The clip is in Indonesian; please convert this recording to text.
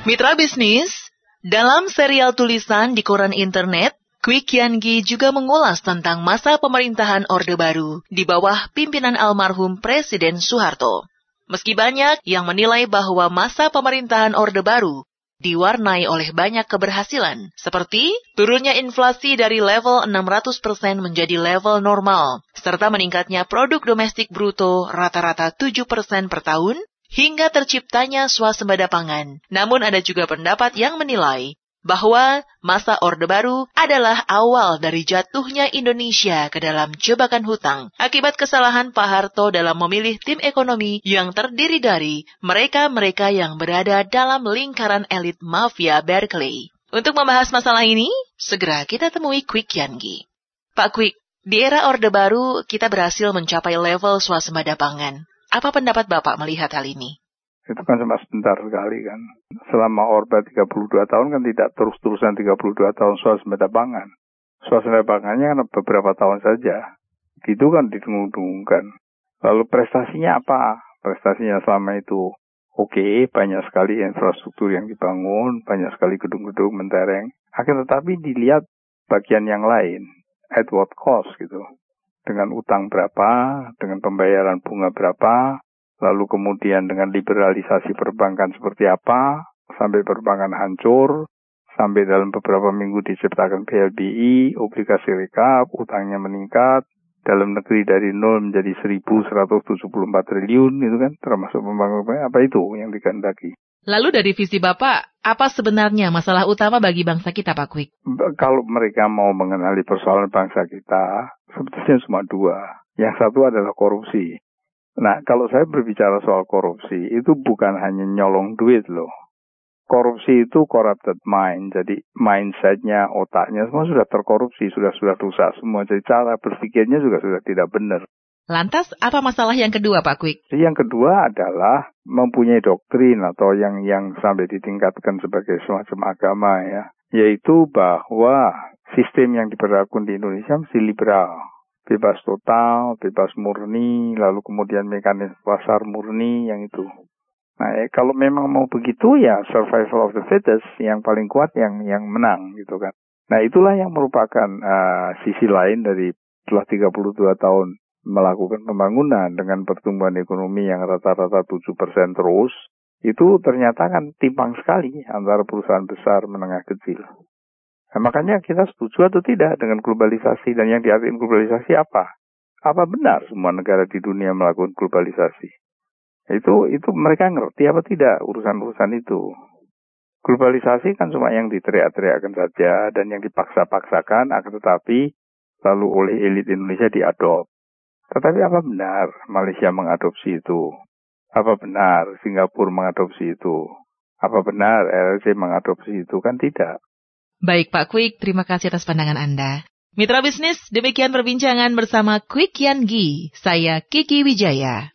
Mitra bisnis, dalam serial tulisan di koran internet, Kwik Kian-gi juga mengulas tentang masa pemerintahan Orde Baru di bawah pimpinan almarhum Presiden Soeharto. Meski banyak yang menilai bahwa masa pemerintahan Orde Baru diwarnai oleh banyak keberhasilan, seperti turunnya inflasi dari level 600% menjadi level normal, serta meningkatnya produk domestik bruto rata-rata 7% per tahun, hingga terciptanya swasembada pangan. Namun ada juga pendapat yang menilai bahwa masa Orde Baru adalah awal dari jatuhnya Indonesia ke dalam jebakan hutang akibat kesalahan Pak Harto dalam memilih tim ekonomi yang terdiri dari mereka-mereka yang berada dalam lingkaran elit mafia Berkeley. Untuk membahas masalah ini, segera kita temui Kwik Kian-gi. Pak Kwik, di era Orde Baru kita berhasil mencapai level swasembada pangan. Apa pendapat Bapak melihat hal ini? Itu kan cuma sebentar sekali kan. Selama Orde 32 tahun kan tidak terus-terusan 32 tahun swasembada pangan. Swasembada pangannya kan beberapa tahun saja. Gitu kan didengung-dengungkan. Lalu prestasinya apa? Prestasinya selama itu oke, banyak sekali infrastruktur yang dibangun, banyak sekali gedung-gedung mentereng. Akan tetapi dilihat bagian yang lain, at what cost gitu. Dengan utang berapa, dengan pembayaran bunga berapa, lalu kemudian dengan liberalisasi perbankan seperti apa, sampai perbankan hancur, sampai dalam beberapa minggu diciptakan BLBI, obligasi rekap, utangnya meningkat, dalam negeri dari 0 menjadi 1.174 triliun, itu kan termasuk pembangunan, apa itu yang dikehendaki. Lalu dari visi Bapak, apa sebenarnya masalah utama bagi bangsa kita, Pak Kwik? Kalau mereka mau mengenali persoalan bangsa kita, sebetulnya cuma dua. Yang satu adalah korupsi. Nah, kalau saya berbicara soal korupsi, itu bukan hanya nyolong duit loh. Korupsi itu corrupted mind, jadi mindset-nya, otaknya semua sudah terkorupsi, sudah rusak semua. Jadi cara berpikirnya juga sudah tidak benar. Lantas, apa masalah yang kedua, Pak Kwik? Yang kedua adalah mempunyai doktrin atau yang sampai ditingkatkan sebagai semacam agama ya, yaitu bahwa sistem yang diberlakukan di Indonesia mesti liberal, bebas total, bebas murni, lalu kemudian mekanisme pasar murni yang itu. Nah, kalau memang mau begitu ya survival of the fittest, yang paling kuat yang menang gitu kan. Nah, itulah yang merupakan sisi lain dari setelah 32 tahun melakukan pembangunan dengan pertumbuhan ekonomi yang rata-rata 7% terus, itu ternyata kan timpang sekali antara perusahaan besar menengah kecil. Nah, makanya kita setuju atau tidak dengan globalisasi, dan yang diartikan globalisasi apa? Apa benar semua negara di dunia melakukan globalisasi? Itu mereka ngerti apa tidak urusan-urusan itu. Globalisasi kan cuma yang diteriak-teriakkan saja dan yang dipaksa-paksakan, akan tetapi lalu oleh elit Indonesia diadop. Tetapi apa benar Malaysia mengadopsi itu? Apa benar Singapura mengadopsi itu? Apa benar LC mengadopsi itu? Kan tidak. Baik Pak Kwik, terima kasih atas pandangan Anda. Mitra bisnis, demikian perbincangan bersama Kwik Kian-gi. Saya Kiki Wijaya.